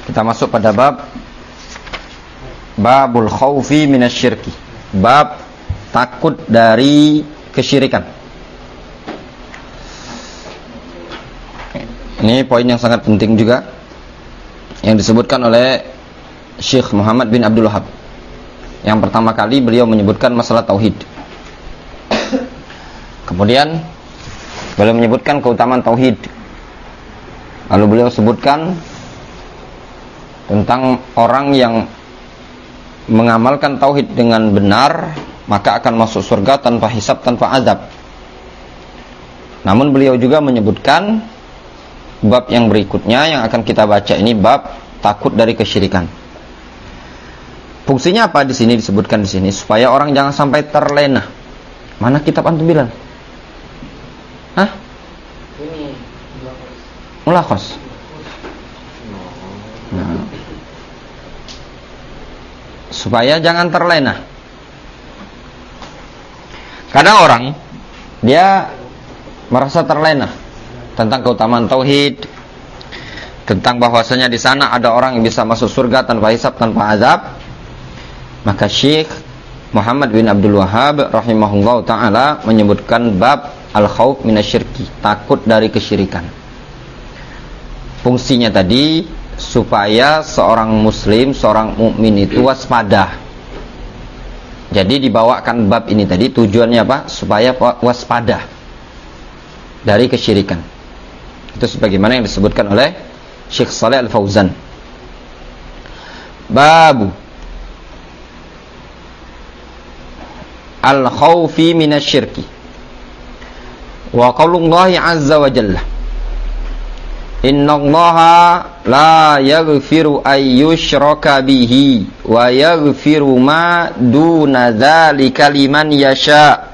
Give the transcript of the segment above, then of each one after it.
Kita masuk pada babul khaufi minasyirki. Bab takut dari kesyirikan. Ini poin yang sangat penting juga yang disebutkan oleh Syekh Muhammad bin Abdul Wahhab. Yang pertama kali beliau menyebutkan masalah tauhid. Kemudian beliau menyebutkan keutamaan tauhid. Lalu beliau sebutkan tentang orang yang mengamalkan tauhid dengan benar, maka akan masuk surga tanpa hisab, tanpa azab. Namun beliau juga menyebutkan bab yang berikutnya yang akan kita baca ini, bab takut dari kesyirikan. Fungsinya apa di sini disebutkan di sini? Supaya orang jangan sampai terlena. Mana kitab antum bilang? Hah? Ini Mulakhas. Nah, supaya jangan terlena. Kadang orang dia merasa terlena tentang keutamaan tauhid, tentang bahwasanya di sana ada orang yang bisa masuk surga tanpa hisab, tanpa azab. Maka Syekh Muhammad bin Abdul Wahhab rahimahullah ta'ala menyebutkan bab al-khauf minasyirki, takut dari kesyirikan. Fungsinya tadi supaya seorang muslim, seorang mukmin itu waspada. Jadi dibawakan bab ini tadi tujuannya apa? Supaya waspada dari kesyirikan. Itu sebagaimana yang disebutkan oleh Syekh Shalih Al-Fauzan. Babu al-khawfi minasyirki. Wa qaulullahi azza wa jalla, innallaha la yaghfiru ay yushraka bihi wa yaghfiru ma duna dzalika liman yasha.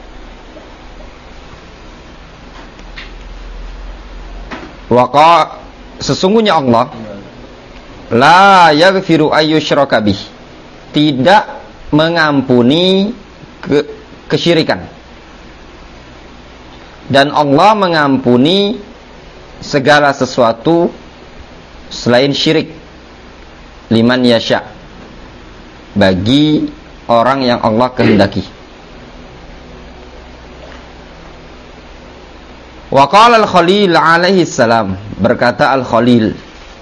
Sesungguhnya Allah la yaghfiru ay yushraka bihi, tidak mengampuni kesyirikan, dan Allah mengampuni segala sesuatu selain syirik, liman yasha, bagi orang yang Allah kehendaki. Wa qala al-Khalil alaihi salam, berkata al-Khalil,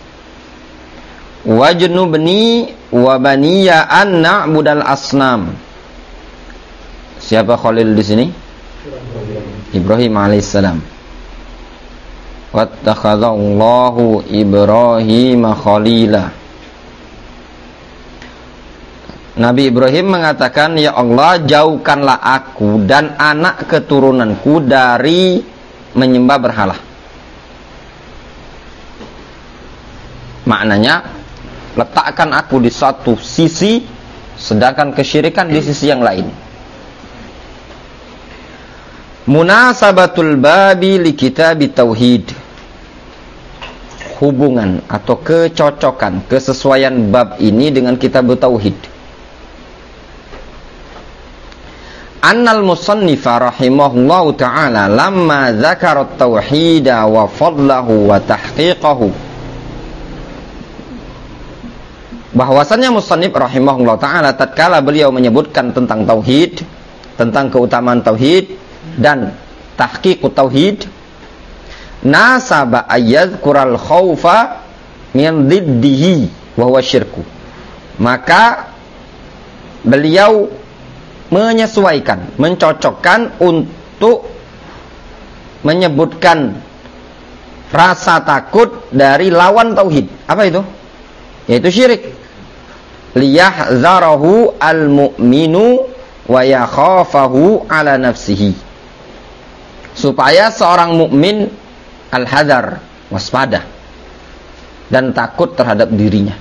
wajnubni wa baniya an na'budal asnam. Siapa Khalil di sini? Ibrahim alaihissalam. Wattakhadallahu Ibrahim khalila. Nabi Ibrahim mengatakan, ya Allah, jauhkanlah aku dan anak keturunanku dari menyembah berhala. Maknanya, letakkan aku di satu sisi, sedangkan kesyirikan di sisi yang lain. Munasabatul babi li kitab tauhid, hubungan atau kecocokan, kesesuaian bab ini dengan kitab tauhid. Annal musannifa rahimahullahu ta'ala lamma dzakara at-tauhida wa fadlahu wa tahqiqahu, bahwasannya musannif rahimahullahu ta'ala tatkala beliau menyebutkan tentang tauhid, tentang keutamaan tauhid dan tahqiqut tauhid, nasaba ayyadhkural khaufa min diddihi wa huwa syirku, maka beliau menyesuaikan, mencocokkan untuk menyebutkan rasa takut dari lawan tauhid. Apa itu? Yaitu syirik. Liyahzarahu al-mu'minu wa yakhafahu ala nafsihi, supaya seorang mukmin al-hadar, waspada, dan takut terhadap dirinya.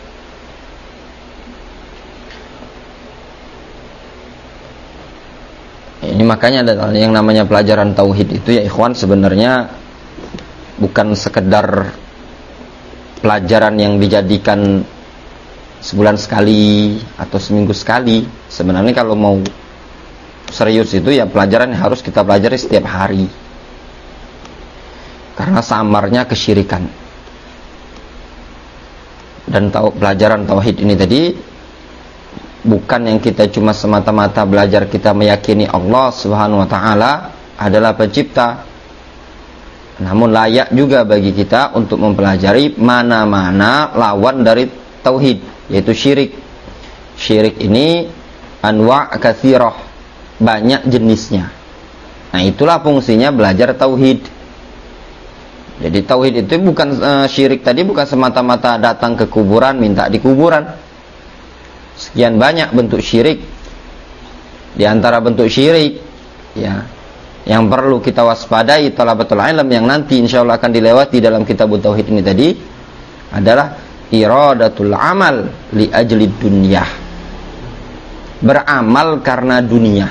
Ini makanya ada yang namanya pelajaran tauhid itu, ya ikhwan, sebenarnya bukan sekedar pelajaran yang dijadikan sebulan sekali atau seminggu sekali. Sebenarnya kalau mau serius itu ya pelajaran yang harus kita pelajari setiap hari, karena samarnya kesyirikan. Dan pelajaran tauhid ini tadi bukan yang kita cuma semata-mata belajar kita meyakini Allah Subhanahu wa taala adalah pencipta. Namun layak juga bagi kita untuk mempelajari mana-mana lawan dari tauhid, yaitu syirik. Syirik ini anwa' katsirah, banyak jenisnya. Nah, itulah fungsinya belajar tauhid. Jadi tauhid itu bukan syirik tadi bukan semata-mata datang ke kuburan minta di kuburan. Sekian banyak bentuk syirik. Di antara bentuk syirik ya yang perlu kita waspadai talabatul ilm yang nanti insyaallah akan dilewati dalam kitab tauhid ini tadi adalah iradatul amal li ajli dunyah. Beramal karena dunia.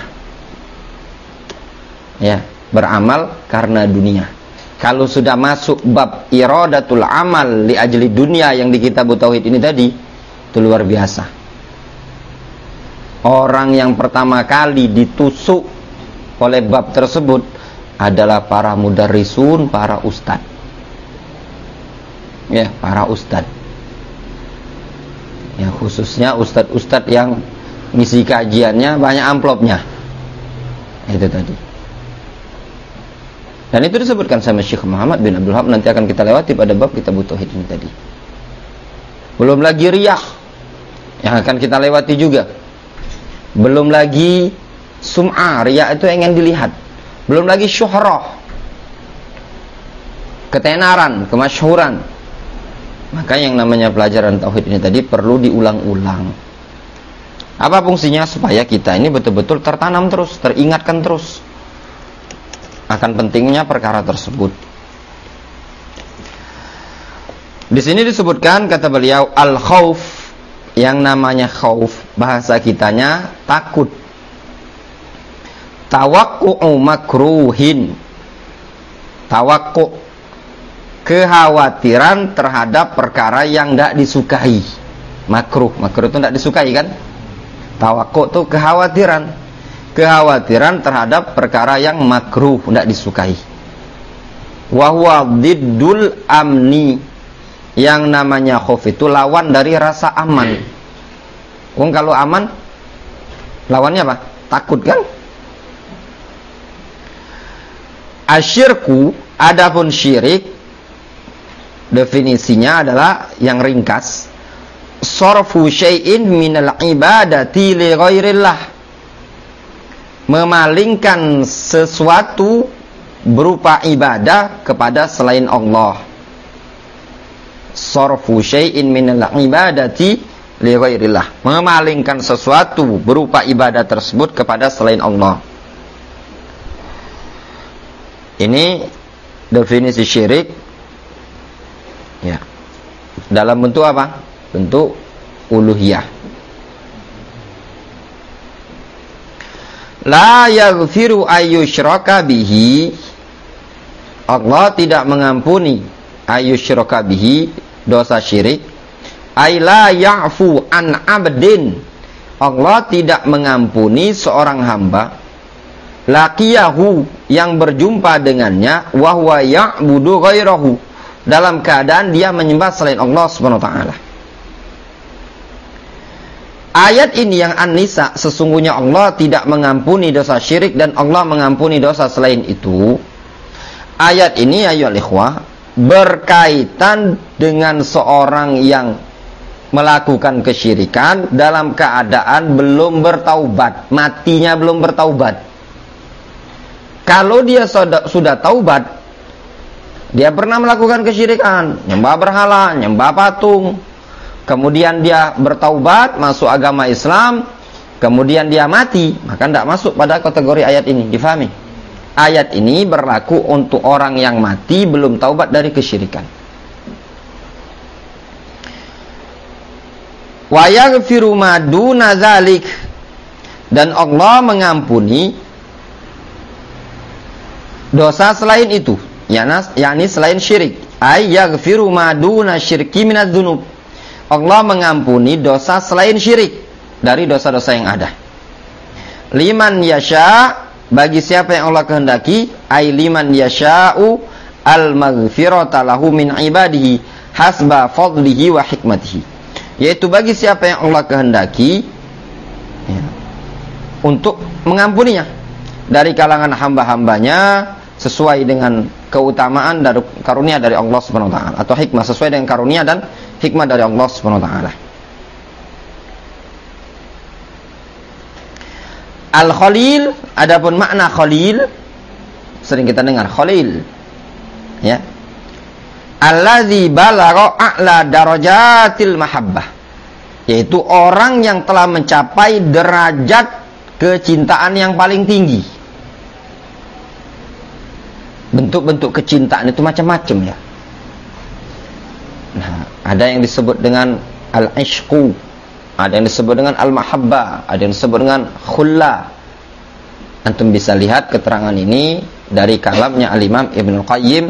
Ya, beramal karena dunia. Kalau sudah masuk bab iradatul amal li ajli dunia yang di kitab tauhid ini tadi, itu luar biasa. Orang yang pertama kali ditusuk oleh bab tersebut adalah para mudarrisun, para ustad. Ya, para ustad. Ya, khususnya ustad-ustad yang ngisi kajiannya banyak amplopnya. Itu tadi. Dan itu disebutkan sama Syekh Muhammad bin Abdul Wahab, nanti akan kita lewati pada bab kitab tauhid ini tadi. Belum lagi riya yang akan kita lewati juga. Belum lagi sum'ah, riya itu ingin dilihat. Belum lagi syuhrah, ketenaran, kemasyhuran. Maka yang namanya pelajaran tauhid ini tadi perlu diulang-ulang. Apa fungsinya? Supaya kita ini betul-betul tertanam terus, teringatkan terus akan pentingnya perkara tersebut. Di sini disebutkan kata beliau al-khauf. Yang namanya khauf bahasa kitanya takut. Tawakku'u makruhin. Tawakku' kekhawatiran terhadap perkara yang tidak disukai. Makruh itu tidak disukai kan? Tawakku' itu kekhawatiran. Kekhawatiran terhadap perkara yang makruh, tidak disukai. Wa huwa diddul amni. Yang namanya khauf itu lawan dari rasa aman. Kalau aman lawannya apa? Takut kan? Asyirku, adapun syirik definisinya adalah yang ringkas, sarfu syai'in minal ibadati li ghairillah. Memalingkan sesuatu berupa ibadah kepada selain Allah. Sarfu syai'in minal ibadati li ghairillah. Memalingkan sesuatu berupa ibadah tersebut kepada selain Allah. Ini definisi syirik. Ya. Dalam bentuk apa? Bentuk uluhiyah. La yaghfiru ayyushraka bihi. Allah tidak mengampuni ayyushraka bihi, dosa syirik. Ay la ya'fu an abdin. Allah tidak mengampuni seorang hamba laqiyahu, yang berjumpa dengannya, wa huwa ya'budu ghairahu, dalam keadaan dia menyembah selain Allah Subhanahu wa taala. Ayat ini yang An-Nisa, sesungguhnya Allah tidak mengampuni dosa syirik dan Allah mengampuni dosa selain itu. Ayat ini ayyuhal ikhwah berkaitan dengan seorang yang melakukan kesyirikan dalam keadaan belum bertaubat, matinya belum bertaubat. Kalau dia sudah taubat, dia pernah melakukan kesyirikan, nyembah berhala, nyembah patung, kemudian dia bertaubat, masuk agama Islam, kemudian dia mati, maka tidak masuk pada kategori ayat ini. Difahami? Ayat ini berlaku untuk orang yang mati belum taubat dari kesyirikan. Wa yaghfiru ma duna dzalik, dan Allah mengampuni dosa selain itu, yakni selain syirik. Ay yaghfiru ma duna syirki minadz dzunub. Allah mengampuni dosa selain syirik dari dosa-dosa yang ada. Liman yasha, bagi siapa yang Allah kehendaki, ay liman yasha'u al-maghfirata lahu min ibadihi hasba fadlihi wa hikmatihi. yaitu bagi siapa yang Allah kehendaki ya, untuk mengampuninya dari kalangan hamba-hambanya sesuai dengan keutamaan dari karunia dari Allah Subhanahu wa taala, atau hikmah sesuai dengan karunia dan hikmah dari Allah Subhanahu wa taala. Al-Khalil, adapun makna Khalil sering kita dengar Khalil ya, allazi balagha a'la darajatil mahabbah, yaitu orang yang telah mencapai derajat kecintaan yang paling tinggi. Bentuk-bentuk kecintaan itu macam-macam ya. Nah, ada yang disebut dengan al-ishqu, ada yang disebut dengan al-mahabbah, ada yang disebut dengan khulla. Antum bisa lihat keterangan ini dari kalamnya Al-Imam Ibnu Qayyim,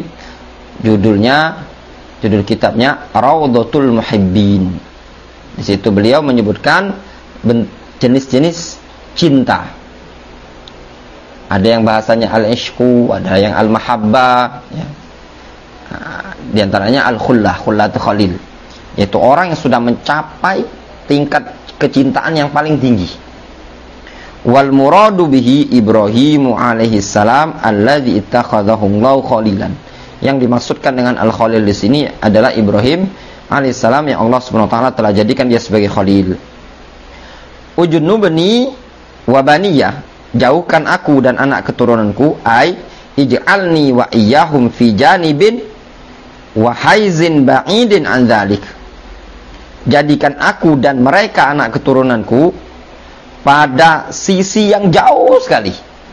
judul kitabnya Raudhatul Muhibbin. Di situ beliau menyebutkan jenis-jenis cinta. Ada yang bahasanya al-ishqu, ada yang al-mahabbah ya. Di antaranya al-khullah, khullatu khalil, yaitu orang yang sudah mencapai tingkat kecintaan yang paling tinggi. Wal muradu bihi Ibrahim alaihi salam alladzi ittakhadhahu Allah khalilan. Yang dimaksudkan dengan al-khalil di sini adalah Ibrahim alaihi salam yang Allah Subhanahu wa taala telah jadikan dia sebagai khalil. Ujnubni wa baniyah, jauhkan aku dan anak keturunanku, ai ij'alni wa iyyahum fi janibin wa haizin ba'idin an dzalik. Jadikan aku dan mereka anak keturunanku pada sisi yang jauh sekali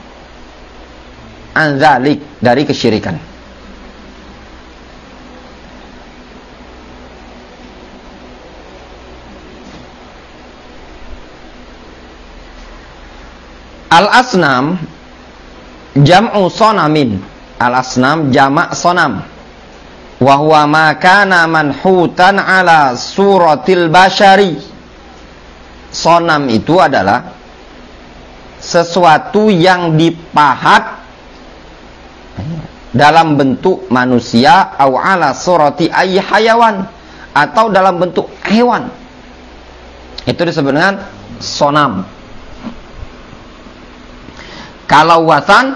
an dzalik, dari kesyirikan. Al-asnam jam'u sonamin. Al-asnam jamak sonam. Wa huwa ma kana manhutan ala suratil bashari. Sonam itu adalah sesuatu yang dipahat dalam bentuk manusia, au ala surati ayy hayawan, atau dalam bentuk hewan. Itu disebut dengan sonam. Kalau wasan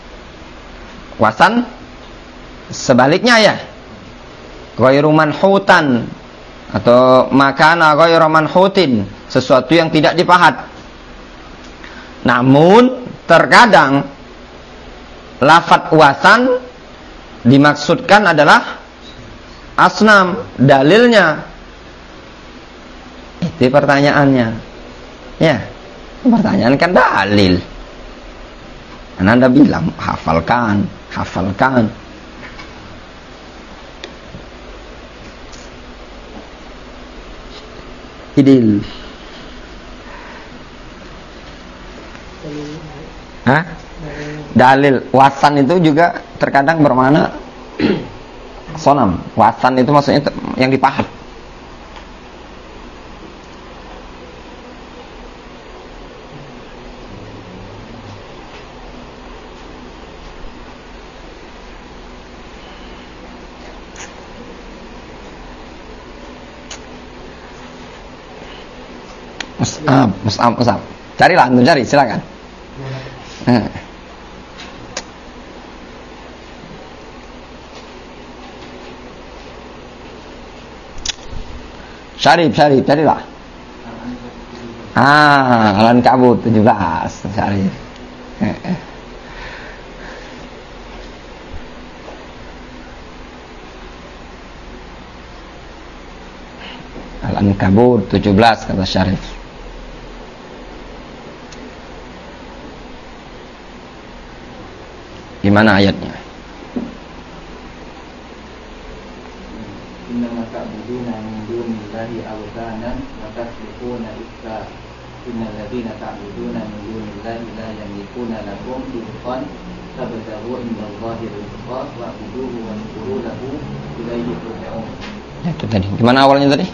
sebaliknya ya, ghairu manhutan, atau makana ghairu manhutin, sesuatu yang tidak dipahat. Namun terkadang lafadz wasan dimaksudkan adalah asnam. Dalilnya itu pertanyaannya ya, pertanyaan kan dalil. Anda bilang hafalkan. Idil. Hah? Dalil. Wasan itu juga terkadang bermakna sonam. Wasan itu maksudnya yang dipahat. Mus'ab. Carilah, antum cari, silakan. Syarif, carilah. Al-Ankabut 17, Syarif. Al-Ankabut 17 kata Syarif. Gimana ayatnya? Innama ta'buduna min dunillahi awthanan wa takhluquna ifka. Innal ladzina ta'buduna min dunillahi la yamlikuna lakum rizqan tabtaghu indallahi rizqa wa'buduhu wa shkuru lahu ilayhi turja'un. Itu tadi. Gimana awalnya tadi?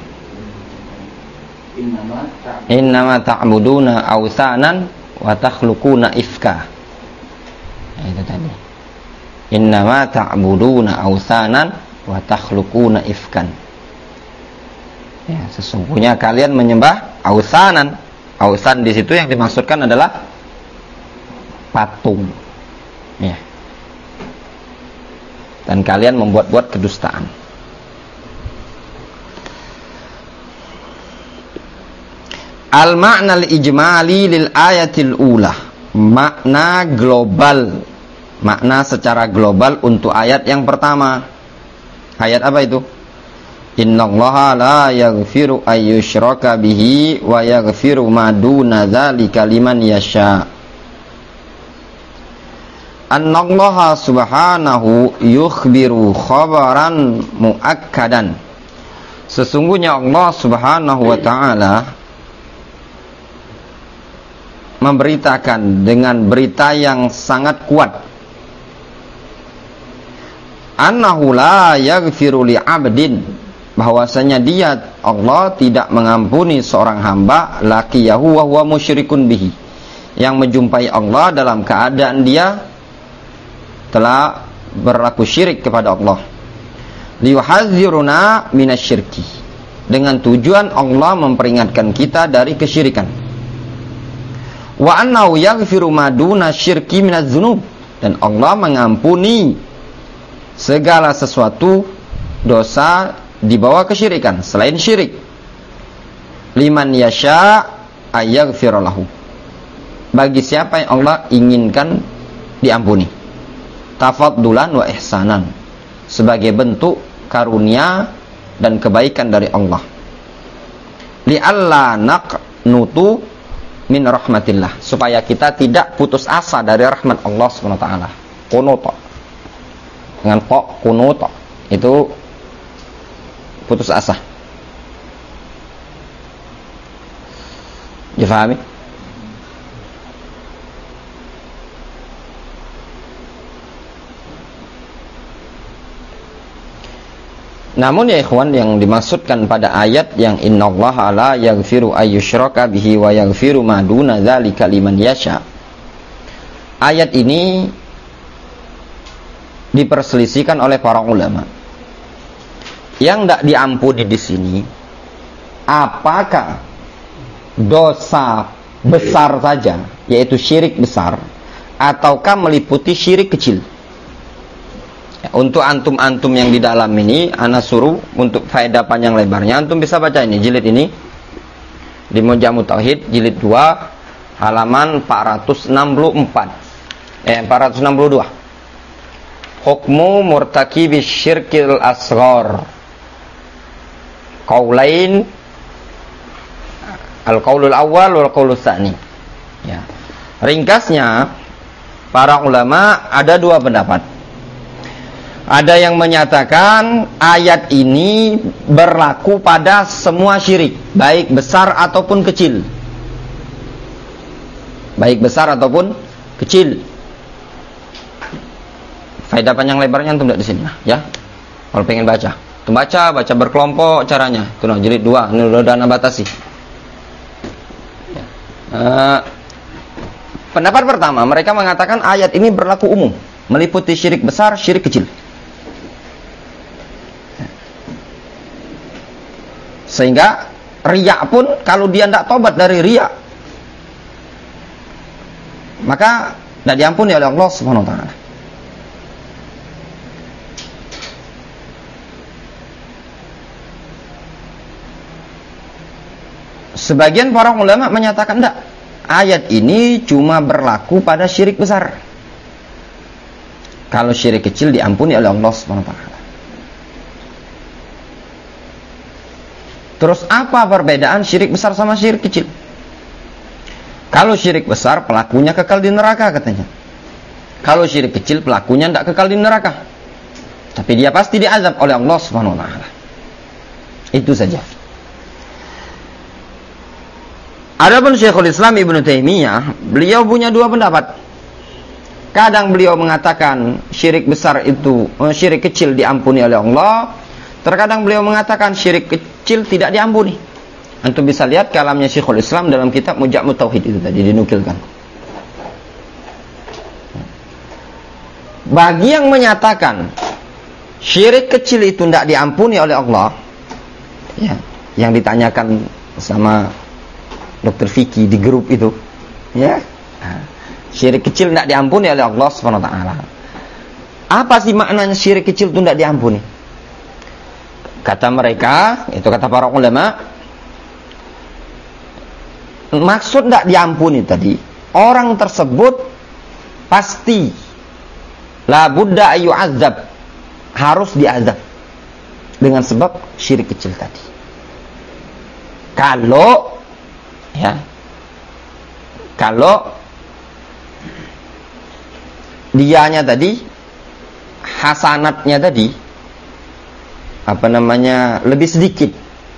Innama ta'buduna awthanan wa takhluquna ifka. Itu tadi. Innama ta'buduna awthanan wa takhluquna ifkan. Ya, sesungguhnya kalian menyembah ausanan. Ausan di situ yang dimaksudkan adalah patung. Ya. Dan kalian membuat-buat kedustaan. Al-ma'na al-ijmali lil ayatil ula. Makna global. Makna secara global untuk ayat yang pertama. Ayat apa itu? Innallaha la yaghfiru ayyushraka bihi wa yaghfiru ma duna dzalika liman yasha. Annallaha subhanahu yukhbiru khabaran muakkadan. Sesungguhnya Allah Subhanahu wa taala memberitakan dengan berita yang sangat kuat. Annahu la yaghfiru li 'abdin, bahwasanya dia Allah tidak mengampuni seorang hamba laqiyahu wa huwa musyrikun bihi, yang menjumpai Allah dalam keadaan dia telah berlaku syirik kepada Allah. Liyuhadziruna minasyirki, dengan tujuan Allah memperingatkan kita dari kesyirikan. Wa annahu yaghfiru ma duna syirki minadz-dzunub, dan Allah mengampuni segala sesuatu dosa di bawah kesyirikan selain syirik. Liman yasha ayaghfir lahu, bagi siapa yang Allah inginkan diampuni. Tafaddulan wa ihsanan, sebagai bentuk karunia dan kebaikan dari Allah. Li'alla naqnutu min rahmatillah, supaya kita tidak putus asa dari rahmat Allah Subhanahu wa taala. Qunut dengan qunut itu putus asa. Difahami? Namun ya ikhwan, yang dimaksudkan pada ayat yang innallaha la yaghfiru ayyushraka bihi wa yaghfiru ma duna dzalika liman yasha, ayat ini diperselisihkan oleh para ulama. Yang tidak diampuni di sini, apakah dosa besar saja, yaitu syirik besar, ataukah meliputi syirik kecil? Ya, untuk antum-antum yang di dalam ini, ana suruh untuk faedah panjang lebarnya, antum bisa baca ini, jilid ini, di Mujamu Tauhid, jilid 2, halaman 462. Hukmu murtakibi syirkil asghar. Qaulain, al-qaulul awal wal qaulul tsani. Ya. Ringkasnya, para ulama ada dua pendapat. Ada yang menyatakan ayat ini berlaku pada semua syirik, baik besar ataupun kecil. Baik besar ataupun kecil. Faedah panjang lebarnya antum tidak di sini ya. Kalau pengen baca, baca berkelompok caranya. Itu jilid 2, ini udah ana batasi. Ya. Pendapat pertama, mereka mengatakan ayat ini berlaku umum, meliputi syirik besar, syirik kecil. Sehingga riya pun kalau dia tidak tobat dari riya, maka tidak diampuni oleh Allah Subhanahu wa taala. Sebagian para ulama menyatakan tidak, ayat ini cuma berlaku pada syirik besar. Kalau syirik kecil diampuni oleh Allah Subhanahu wa taala. Terus apa perbedaan syirik besar sama syirik kecil? Kalau syirik besar pelakunya kekal di neraka katanya. Kalau syirik kecil pelakunya tidak kekal di neraka, tapi dia pasti diazab oleh Allah Subhanahu wa taala. Itu saja. Adapun Syekhul Islam Ibnu Taimiyah, beliau punya dua pendapat. Kadang beliau mengatakan syirik besar itu, syirik kecil diampuni oleh Allah. Terkadang beliau mengatakan syirik kecil tidak diampuni. Antum bisa lihat kalamnya Syekhul Islam dalam kitab Mujamu Tauhid itu tadi dinukilkan. Bagi yang menyatakan syirik kecil itu tidak diampuni oleh Allah, ya, yang ditanyakan sama Dr. Vicky di grup itu, ya. Syirik kecil tidak diampuni oleh Allah Subhanahu wa taala. Apa sih maknanya syirik kecil itu tidak diampuni? Kata mereka, itu kata para ulama, maksud tidak diampuni tadi, orang tersebut pasti la budda ayu azab, harus diazab dengan sebab syirik kecil tadi. Kalau dianya tadi, hasanatnya tadi lebih sedikit,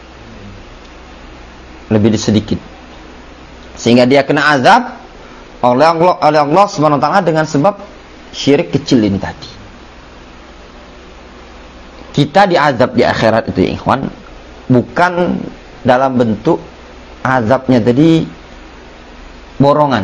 sehingga dia kena azab oleh Allah Subhanahu wa taala dengan sebab syirik kecil ini tadi. Kita diazab di akhirat itu, ya ikhwan, bukan dalam bentuk azabnya tadi borongan,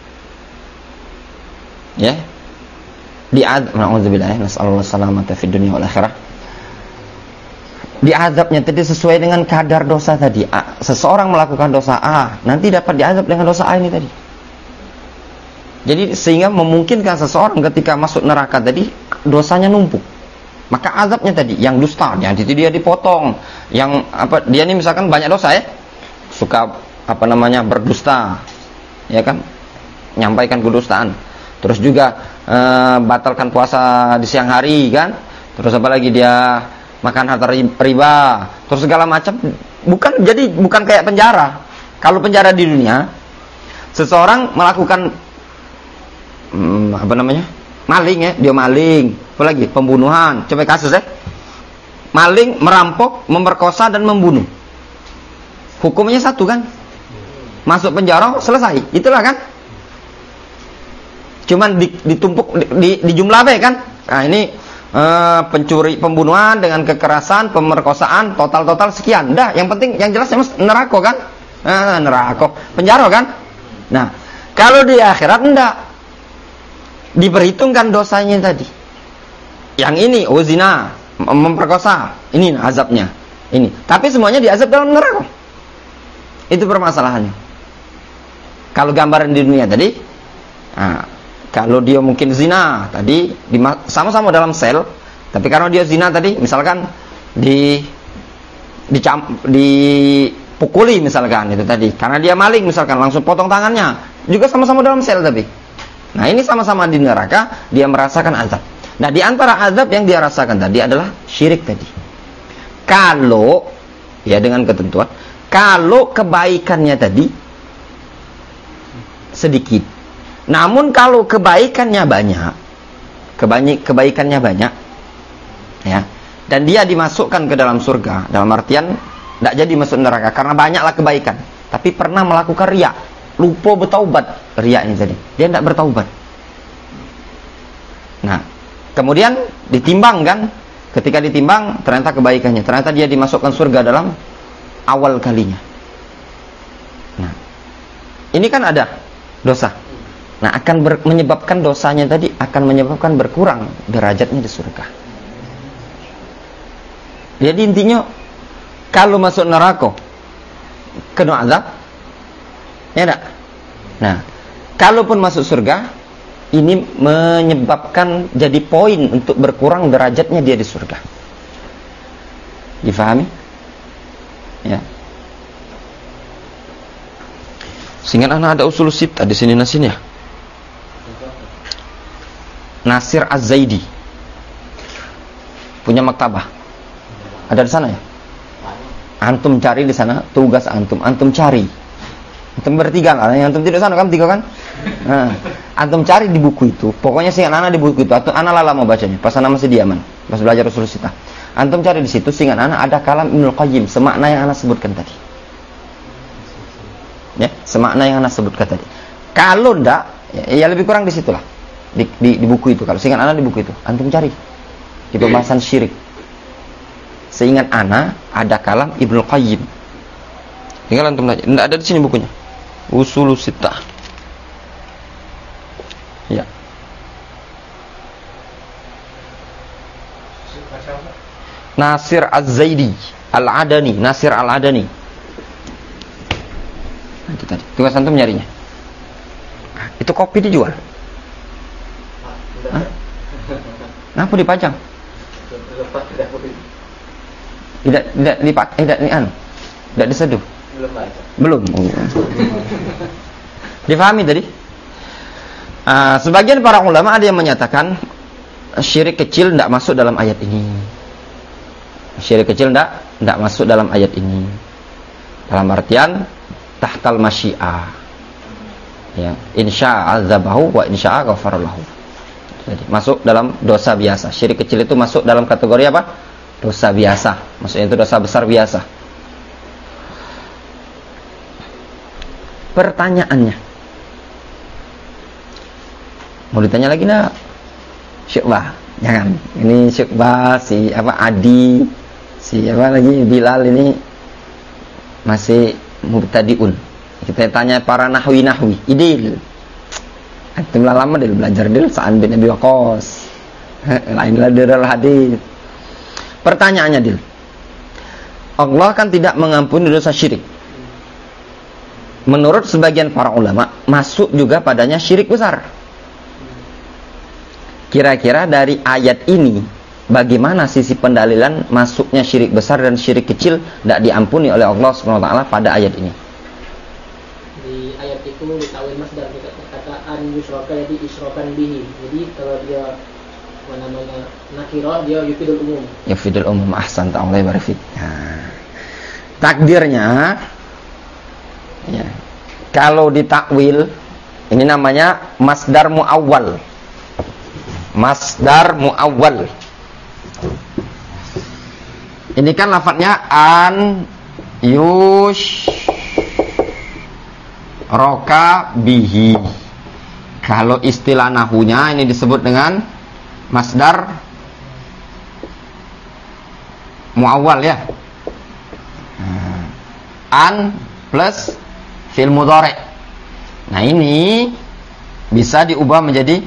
ya. Na'udzubillah, nasallallahu salamata fid dunya wal akhirah. Diazabnya tadi sesuai dengan kadar dosa tadi. Seseorang melakukan dosa A, nanti dapat diazab dengan dosa A ini tadi. Jadi sehingga memungkinkan seseorang ketika masuk neraka tadi dosanya numpuk. Maka azabnya tadi yang dusta, yang dia dipotong, yang dia ini misalkan banyak dosa, ya. Suka berdusta, ya kan? Nyampaikan kedustaan. Terus juga batalkan puasa di siang hari, kan? Terus apa lagi, dia makan harta riba, terus segala macam. Bukan kayak penjara. Kalau penjara di dunia, seseorang melakukan maling, ya, dia maling, apa lagi, pembunuhan, coba kasus, ya, maling, merampok, memerkosa dan membunuh, hukumnya satu, kan? Masuk penjara, selesai, itulah, kan? Cuman ditumpuk di jumlah apa, kan? Nah, ini pencuri, pembunuhan dengan kekerasan, pemerkosaan, total sekian. Dah, yang penting, yang jelas neraka, kan? Neraka, penjara, kan? Nah, kalau di akhirat enggak diperhitungkan dosanya tadi. Yang ini zina, memperkosa, ini azabnya. Ini. Tapi semuanya diazab dalam neraka. Itu permasalahannya. Kalau gambaran di dunia tadi, kalau dia mungkin zina tadi, sama-sama dalam sel, tapi karena dia zina tadi, misalkan dipukuli misalkan itu tadi, karena dia maling misalkan langsung potong tangannya, juga sama-sama dalam sel tapi. Nah, ini sama-sama di neraka, dia merasakan azab. Nah, di antara azab yang dia rasakan tadi adalah syirik tadi. Kalau, ya dengan ketentuan, kalau kebaikannya tadi sedikit. Namun kalau kebaikannya banyak, ya, dan dia dimasukkan ke dalam surga, dalam artian tidak jadi masuk neraka karena banyaklah kebaikan, tapi pernah melakukan riya, lupa bertaubat, riya ini tadi, dia tidak bertaubat. Nah, kemudian ditimbang, kan? Ketika ditimbang, ternyata kebaikannya, ternyata dia dimasukkan surga dalam awal kalinya. Nah, ini kan ada dosa. Nah, akan menyebabkan dosanya tadi akan menyebabkan berkurang derajatnya di surga. Jadi intinya, kalau masuk neraka kena azab, ya enggak? Nah, kalaupun masuk surga, ini menyebabkan jadi poin untuk berkurang derajatnya dia di surga. Difahami? Ya. Sehingga anak ada usul sittah di sini nasinya. Nasir Az-Zaidi punya maktabah. Ada di sana, ya? Antum cari di sana, tugas antum cari. Antum bertiga lah, antum tidak sana kan, tiga kan? Nah, antum cari di buku itu. Pokoknya singkat anak di buku itu. Anak lama bacanya, pas anak masih diaman, pas belajar usul sittah. Antum cari di situ, singkat anak ada kalam Ibnul Qayyim, semakna yang anak sebutkan tadi. Ya, semakna yang anak sebutkan tadi. Kalau ndak, ya lebih kurang di situlah. Di buku itu, kalau seingat anak di buku itu antum cari di pembahasan syirik, seingat anak ada kalam Ibnul Qayyim, tinggal antum belajar. Tidak ada di sini bukunya, usul sittah, ya. Nasir Az-Zaidi. Al-Adani, Nasir Al-Adani. Itu tadi. Tugas antum nyarinya. Itu kopi dijual. Hah? Kenapa dipajang? Tidak diseduh. Belum. Difahami tadi? Sebagian para ulama ada yang menyatakan syirik kecil tidak masuk dalam ayat ini. Syirik kecil tidak masuk dalam ayat ini. Dalam artian tahtal masyiah. Ya, insya'a azabahu wa insya'a ghafara lahu. Jadi masuk dalam dosa biasa. Syirik kecil itu masuk dalam kategori apa? Dosa biasa. Maksudnya itu dosa besar biasa. Pertanyaannya, mau ditanya lagi nak? Syu'bah, jangan. Ini Syu'bah, si apa Adi, si apa lagi Bilal ini masih mubtadiun. Kita tanya para nahwi, idil. Antum lama dia belajar dil Sa'an bin Abi Waqqas. Lainlah daral hadis. Pertanyaannya dil. Allah kan tidak mengampuni dosa syirik. Menurut sebagian para ulama, masuk juga padanya syirik besar. Kira-kira dari ayat ini, bagaimana sisi pendalilan masuknya syirik besar dan syirik kecil tidak diampuni oleh Allah SWT pada ayat ini? Di ayat itu ditawil masdar perkataan yusroka jadi isrokan bihi. Jadi kalau dia namanya nakirah, dia yufidul umum. Yufidul umum, ahsan ta'ala barafid. Nah, takdirnya ya, kalau ditakwil ini namanya masdar muawwal. Masdar muawwal. Ini kan lafadznya an roka bihi. Kalau istilah nahunya ini disebut dengan masdar muawwal ya. An plus fi'il mudhari'. Nah ini bisa diubah menjadi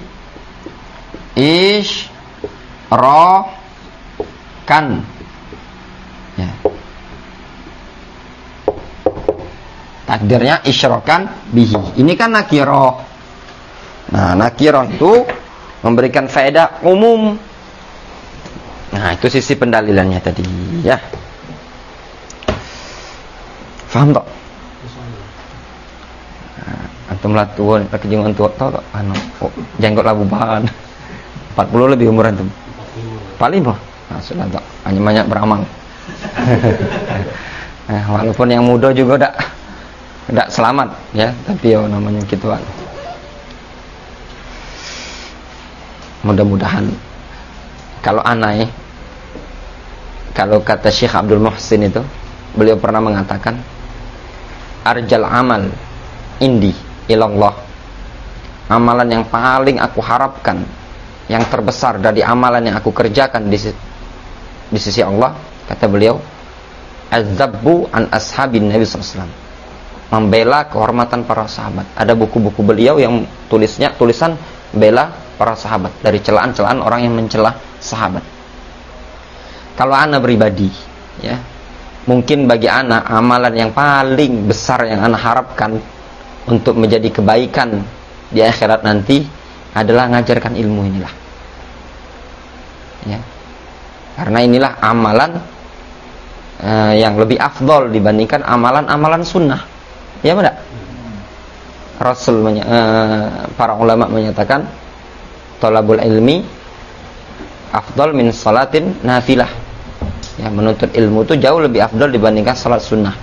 isyrokan ya. Takdirnya isyrokan bihi. Ini kan nakiroh. Nah nakiroh itu memberikan faedah umum. Nah itu sisi pendalilannya tadi ya. Faham tak? Antum lah tua, pakai jenggot tua, tau tak? Jenggot labu bahan. 40 lebih umur antum. 45. Nah, sudah tak. Hanya banyak beramal. Walaupun yang muda juga tidak selamat ya, tapi ya namanya gituan. Mudah-mudahan kalau anai, kalau kata Syekh Abdul Muhsin itu, beliau pernah mengatakan arjal amal indi ilallah, amalan yang paling aku harapkan, yang terbesar dari amalan yang aku kerjakan di sisi Allah, kata beliau, azabbu an ashabin Nabi SAW, membela kehormatan para sahabat. Ada buku-buku beliau yang tulisan bela para sahabat dari celaan-celaan orang yang mencela sahabat. Kalau ana pribadi ya, mungkin bagi ana amalan yang paling besar yang ana harapkan untuk menjadi kebaikan di akhirat nanti adalah mengajarkan ilmu inilah ya. Karena inilah amalan yang lebih afdol dibandingkan amalan-amalan sunnah ya benar. Rasul para ulama menyatakan thalabul ilmi afdol min salatin nafilah ya, menuntut ilmu itu jauh lebih afdol dibandingkan salat sunnah.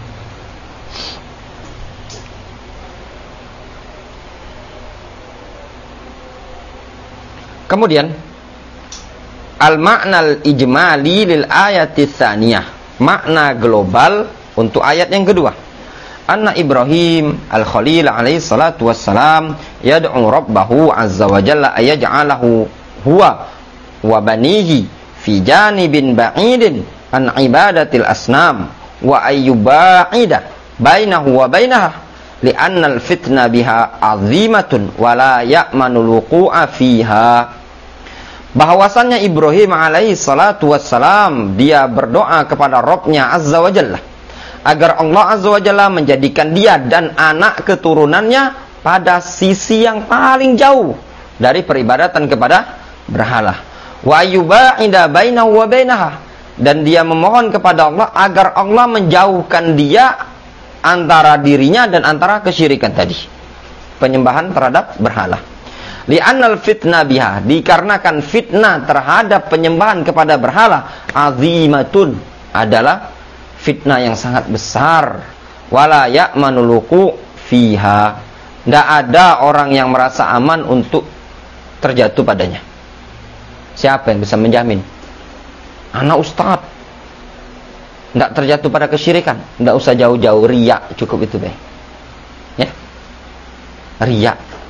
Kemudian al-ma'nal ijmali lil ayati tsaniyah, makna global untuk ayat yang kedua. Anna Ibrahim al-Khalil alaihi salatu wassalam yad'u rabbahu azza wa jalla ayaj'alahu huwa wa banihi fi janibin ba'idin an ibadatil asnam wa ayyuba'ida bainahu wa bainaha li'anna al-fitna biha 'azimatun wa la ya'manul wuqu'a fiha. bahwasannya Ibrahim alaihi salatu wassalam dia berdoa kepada Rabbnya azza wa jalla agar Allah azza wa jalla menjadikan dia dan anak keturunannya pada sisi yang paling jauh dari peribadatan kepada berhala. Wa yuba'ida bainahu wa bainaha, dan dia memohon kepada Allah agar Allah menjauhkan dia antara dirinya dan antara kesyirikan tadi, penyembahan terhadap berhala. Li'annal fitnah biha, dikarenakan fitnah terhadap penyembahan kepada berhala azimatun, adalah fitnah yang sangat besar. Wala ya'manul wuqu' fiha, tidak ada orang yang merasa aman untuk terjatuh padanya. Siapa yang bisa menjamin? Anak ustaz tidak terjatuh pada kesyirikan, tidak usah jauh-jauh, riya cukup itu, ya. Riya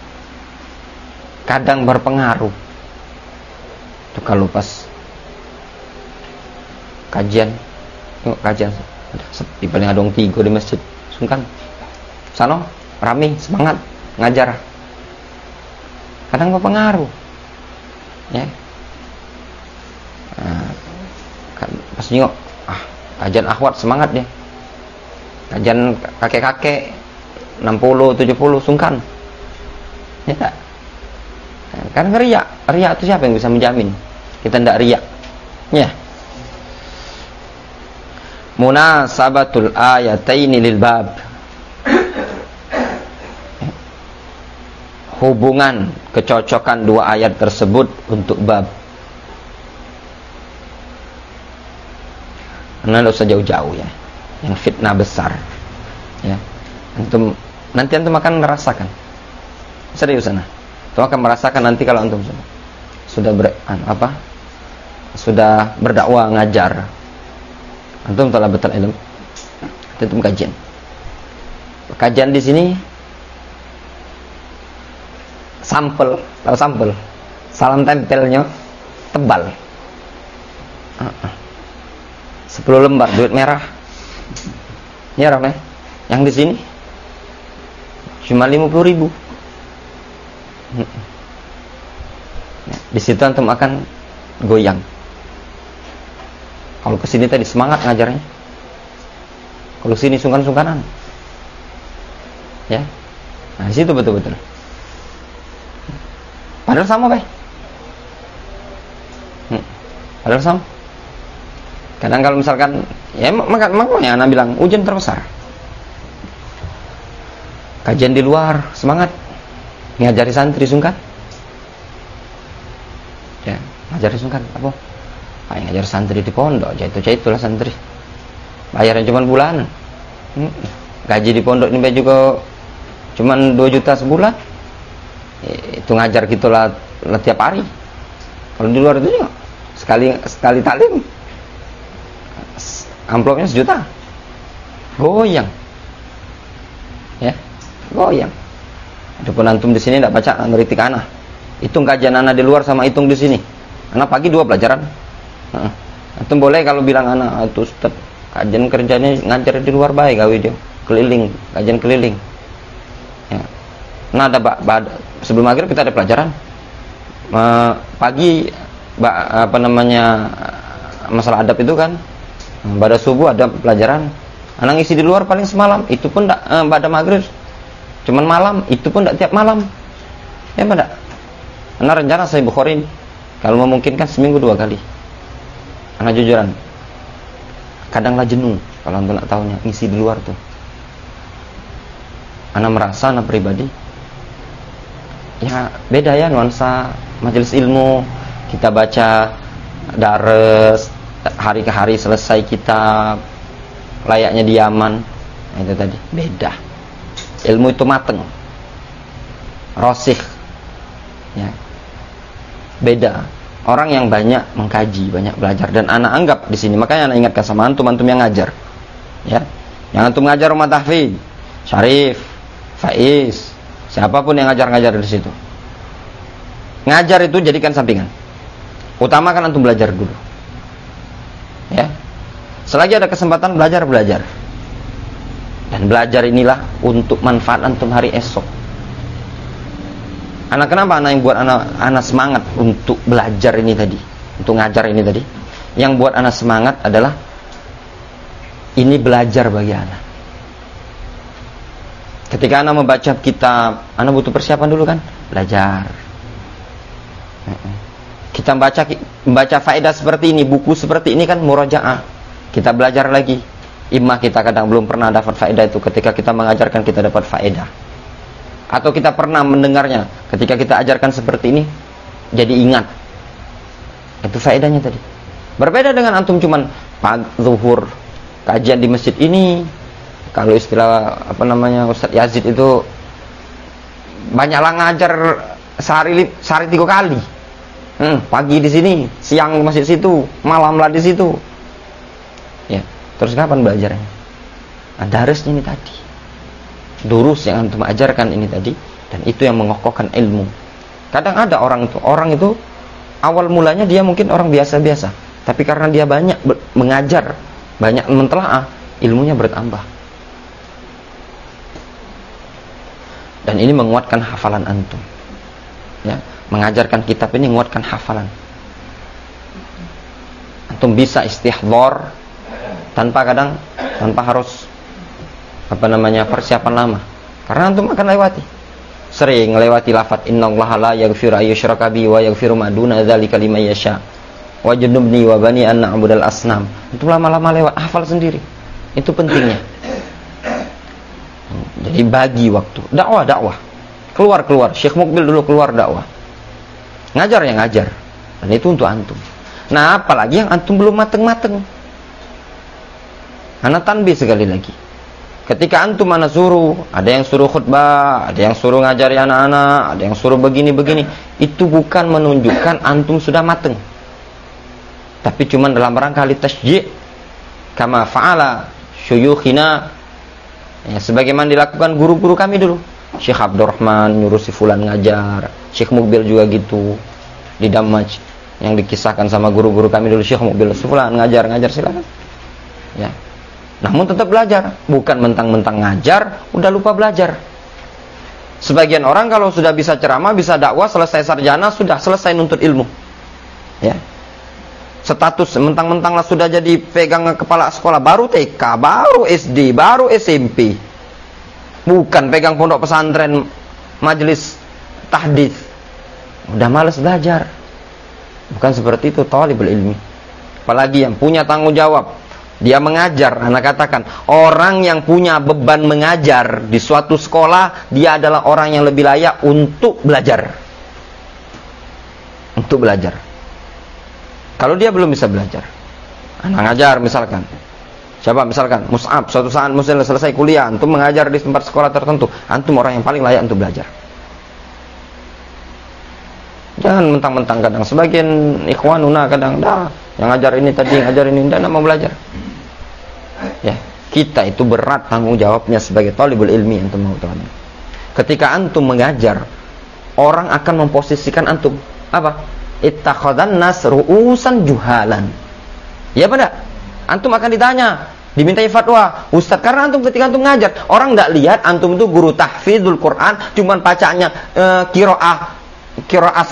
kadang berpengaruh. Itu kalau pas kajian, tengok kajian sepi, paling ada orang 3 di masjid, sungkan sana rame, semangat ngajar, kadang berpengaruh, ya. Kan pas nengok, kajian akhwat semangat dia, kajian kakek-kakek 60, 70 sungkan, ya tak? Kan riya itu siapa yang bisa menjamin kita tidak riya, ya. Munasabatul ayataini lil bab, hubungan kecocokan dua ayat tersebut untuk bab. Karena tidak usah jauh-jauh, ya, yang fitnah besar, ya. Nanti antum akan merasakan, serius sana. Antum akan merasakan nanti kalau antum sudah berdakwah ngajar, antum telah betul ilmu, antum kajian di sini sampel, tahu sampel, salam tempelnya tebal, 10 lembar duit merah, ya ramai. Yang di sini cuma 50.000. Di situ antum akan goyang. Kalau kesini tadi semangat ngajarnya, kalau sini sungkan-sungkanan, ya. Nah, di situ betul-betul. Padahal sama, padahal sama. Kadang kalau misalkan, ya makanya anak bilang ujian terbesar. Kajian di luar semangat, ngajari santri sungkan. Ya, ngajari sungkan apa? Ngajar santri di pondok, itulah santri. Bayarnya cuma bulanan. Gaji di pondok ini juga cuma 2 juta sebulan. Itu ngajar gitulah tiap hari. Kalau di luar itu juga sekali taklim amplopnya 1 juta. Goyang. Ya, goyang. Adapun antum di sini tidak baca ngeritik anak. Hitung kajian anak di luar sama hitung di sini. Anak pagi 2 pelajaran. Antum boleh kalau bilang anak itu Ustaz, kajian kerjanya ngajar di luar baik gawe dia. Keliling, kajian keliling. Ya. Nah, sebelum maghrib kita ada pelajaran. Pagi masalah adab itu kan. Pada subuh ada pelajaran. Anak ngisi di luar paling semalam, itu pun enggak pada maghrib. Cuman malam, itu pun enggak tiap malam. Ya pada. Karena rencana saya Bukhari kalau memungkinkan seminggu 2 kali. Anak jujuran. Kadanglah jenuh kalau antum nak tahunya ngisi di luar tuh. Anak merasa anak pribadi ya beda ya nuansa majelis ilmu, kita baca dares hari ke hari selesai kitab layaknya di Yaman. Nah, itu tadi beda. Ilmu itu mateng, rosikh, ya. Beda. Orang yang banyak mengkaji, banyak belajar, dan anak anggap di sini, makanya anak ingatkan sama antum yang ngajar, ya. Yang antum ngajar rumah tahfidz, Syarif, Faiz, siapapun yang ngajar di situ. Ngajar itu jadikan sampingan. Utamakan antum belajar dulu. Ya. Selagi ada kesempatan belajar. Dan belajar inilah untuk manfaat antum hari esok. Kenapa anak yang buat anak semangat untuk belajar ini tadi, untuk ngajar ini tadi? Yang buat anak semangat adalah ini belajar bagi anak. Ketika anak membaca kitab, anak butuh persiapan dulu kan? Belajar. Kita membaca faedah seperti ini, buku seperti ini kan murajaah. Kita belajar lagi. Imma kita kadang belum pernah dapat faedah itu, ketika kita mengajarkan kita dapat faedah. Atau kita pernah mendengarnya, ketika kita ajarkan seperti ini jadi ingat. Itu faedahnya tadi. Berbeda dengan antum cuman zuhur kajian di masjid ini. Kalau istilah Ustadz Yazid itu banyaklah ngajar sehari 3 kali. Pagi di sini, siang masih situ, malamlah di situ. Ya, terus kapan belajarnya? Ada harusnya ini tadi. Durus yang antum ajarkan ini tadi, dan itu yang mengokohkan ilmu. Kadang ada orang itu awal mulanya dia mungkin orang biasa-biasa, tapi karena dia banyak mengajar, banyak mentelaah, ilmunya bertambah. Dan ini menguatkan hafalan antum. Ya, mengajarkan kitab ini menguatkan hafalan. Antum bisa istihdhar tanpa harus persiapan lama. Karena antum akan lewati. Sering lewati lafaz innallaha la yaghfiru ayyushraka bihi wa yaghfiru ma duna dzalika liman yasha. Wa junubni wa bani an na'budal asnam. Itu lama-lama lewat, hafal sendiri. Itu pentingnya. Jadi bagi waktu. Dakwah. Keluar. Syekh Mukbil dulu keluar dakwah. Ngajar yang ngajar. Dan itu untuk antum. Nah, apalagi yang antum belum mateng-mateng. Anak tanbih sekali lagi. Ketika antum anak suruh, ada yang suruh khutbah, ada yang suruh ngajari anak-anak, ada yang suruh begini-begini. Itu bukan menunjukkan antum sudah mateng. Tapi cuma dalam rangka litasji' kama fa'ala syuyukhina. Ya, sebagaimana dilakukan guru-guru kami dulu. Syekh Abdurrahman nyuruh si fulan ngajar, Syekh Mukbil juga gitu di Damaj, yang dikisahkan sama guru-guru kami dulu. Syekh Mukbil si fulan ngajar silakan. Ya. Namun tetap belajar, bukan mentang-mentang ngajar udah lupa belajar. Sebagian orang kalau sudah bisa ceramah, bisa dakwah, selesai sarjana, sudah selesai nuntut ilmu. Ya. Status mentang-mentang lah sudah jadi pegang kepala sekolah, baru TK, baru SD, baru SMP. Bukan pegang pondok pesantren, majelis tahdits. Udah malas belajar. Bukan seperti itu thalibul ilmi. Apalagi yang punya tanggung jawab, dia mengajar. Anak katakan, orang yang punya beban mengajar di suatu sekolah, dia adalah orang yang lebih layak untuk belajar. Untuk belajar. Kalau dia belum bisa belajar, anak ngajar misalkan, siapa misalkan Mus'ab, suatu saat Muslim selesai kuliah, antum mengajar di tempat sekolah tertentu, antum orang yang paling layak untuk belajar. Jangan mentang-mentang, kadang sebagian ikhwanuna kadang yang ngajar ini tadi, ngajar ini, tidak mau belajar. Ya, kita itu berat tanggung jawabnya sebagai thalibul ilmi, antum mau tahu. Ketika antum mengajar, orang akan memposisikan antum apa? Ittakhadhan nas ru'usan juhalan. Ya pada antum akan ditanya, dimintai fatwa, Ustaz, karena antum ketika antum ngajar, orang tidak lihat antum itu guru tahfidzul Quran, cuman bacaannya qiraah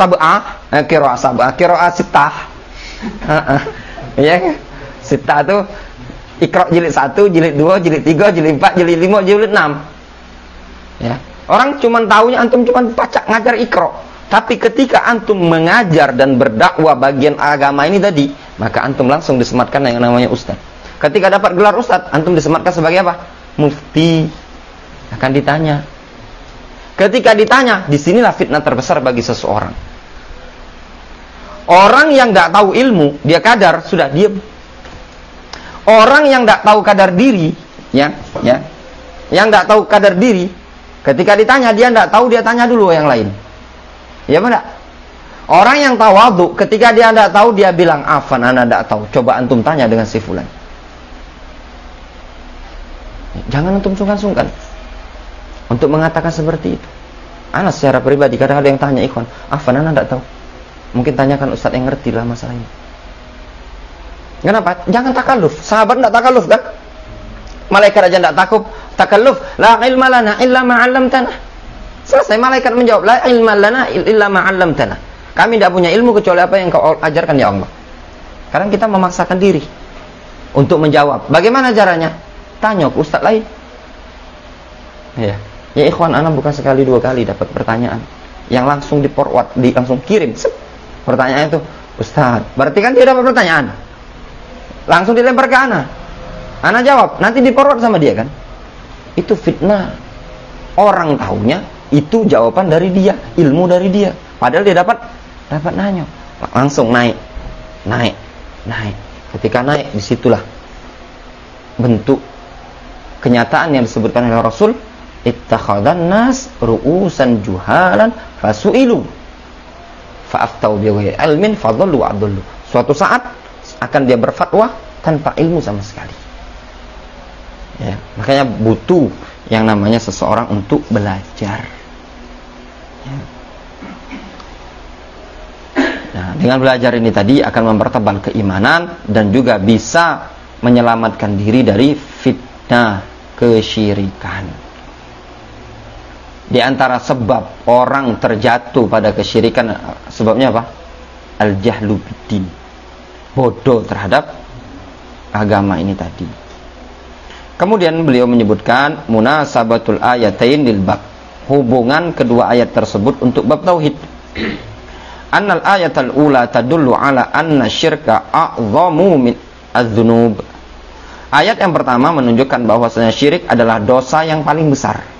sitah. Ya, sitah itu Iqra jilid 1, jilid 2, jilid 3, jilid 4, jilid 5, jilid 6. Ya. Orang cuman taunya antum cuman baca ngajar Iqra. Tapi ketika antum mengajar dan berdakwah bagian agama ini tadi, maka antum langsung disematkan yang namanya ustaz. Ketika dapat gelar ustaz, antum disematkan sebagai apa? Mufti. Akan ditanya. Ketika ditanya, disinilah fitnah terbesar bagi seseorang. Orang yang tidak tahu ilmu, dia kadar, sudah diam. Orang yang tidak tahu kadar diri, yang tidak tahu kadar diri, ketika ditanya dia tidak tahu, dia tanya dulu yang lain. Ya benar. Orang yang tawadhu, ketika dia tidak tahu, dia bilang, "Afan, ana tidak tahu. Coba antum tanya dengan si fulan." Jangan antum sungkan-sungkan untuk mengatakan seperti itu. Ana secara pribadi kadang ada yang tanya, "Ikhwan, afan, ana tidak tahu." Mungkin tanyakan ustaz yang ngerti lah masalah ini. Kenapa? Jangan takalluf. Sahabat tidak takalluf kan? Malaikat aja tidak takut takalluf. La ilma lana illa ma 'allamtana. Selesai, malaikat menjawab, la ilma lana illa ma 'allamtana. Kami tidak punya ilmu kecuali apa yang kau ajarkan ya Allah. Sekarang kita memaksakan diri untuk menjawab. Bagaimana caranya? Tanya ke ustaz lain. Ya. Ya ikhwan, ana bukan sekali dua kali dapat pertanyaan yang langsung di-forward, langsung kirim. Pertanyaan itu, Ustaz, berarti kan dia dapat pertanyaan. Langsung dilempar ke ana. Ana jawab, nanti di-forward sama dia kan? Itu fitnah. Orang tahunya itu jawaban dari dia, ilmu dari dia. Padahal dia dapat nanya. Langsung naik. Ketika naik, disitulah bentuk kenyataan yang disebutkan oleh Rasul, ittakhadhan nas ru'usan juhalan fasu'ilu fa'aftau bighairi ilmin fadhallu wa adallu. Suatu saat akan dia berfatwa tanpa ilmu sama sekali. Ya, makanya butuh yang namanya seseorang untuk belajar. Ya. Nah, dengan belajar ini tadi akan mempertebal keimanan dan juga bisa menyelamatkan diri dari fitnah kesyirikan. Di antara sebab orang terjatuh pada kesyirikan, sebabnya apa? Al-jahlu biddin. Bodoh terhadap agama ini tadi. Kemudian beliau menyebutkan munasabatul ayatain lil bab. Hubungan kedua ayat tersebut untuk bab tauhid. Annal ayatal ula tadullu ala anna syirka a'zamu min adz-dzunub. Ayat yang pertama menunjukkan bahwasanya syirik adalah dosa yang paling besar.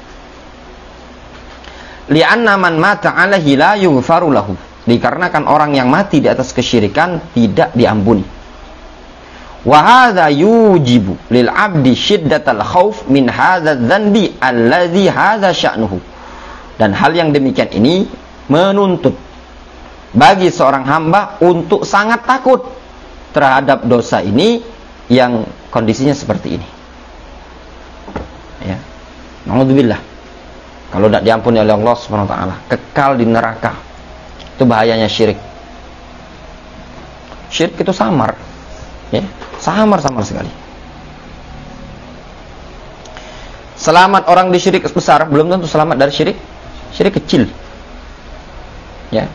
Li'anna man mata 'alaihi la yughfaru lahu. Dikarenakan orang yang mati di atas kesyirikan tidak diampuni. Wa hadza yujibu lil 'abdi syiddatal khauf min hadzal dzanbi alladzi hadza sya'nuhu. Dan hal yang demikian ini menuntut bagi seorang hamba untuk sangat takut terhadap dosa ini yang kondisinya seperti ini. Ya. Nauzubillah. Kalau tidak diampuni oleh Allah Subhanahu wa taala, kekal di neraka. Itu bahayanya syirik. Syirik itu samar. Ya, samar sekali. Selamat orang di syirik besar belum tentu selamat dari syirik kecil. Ya.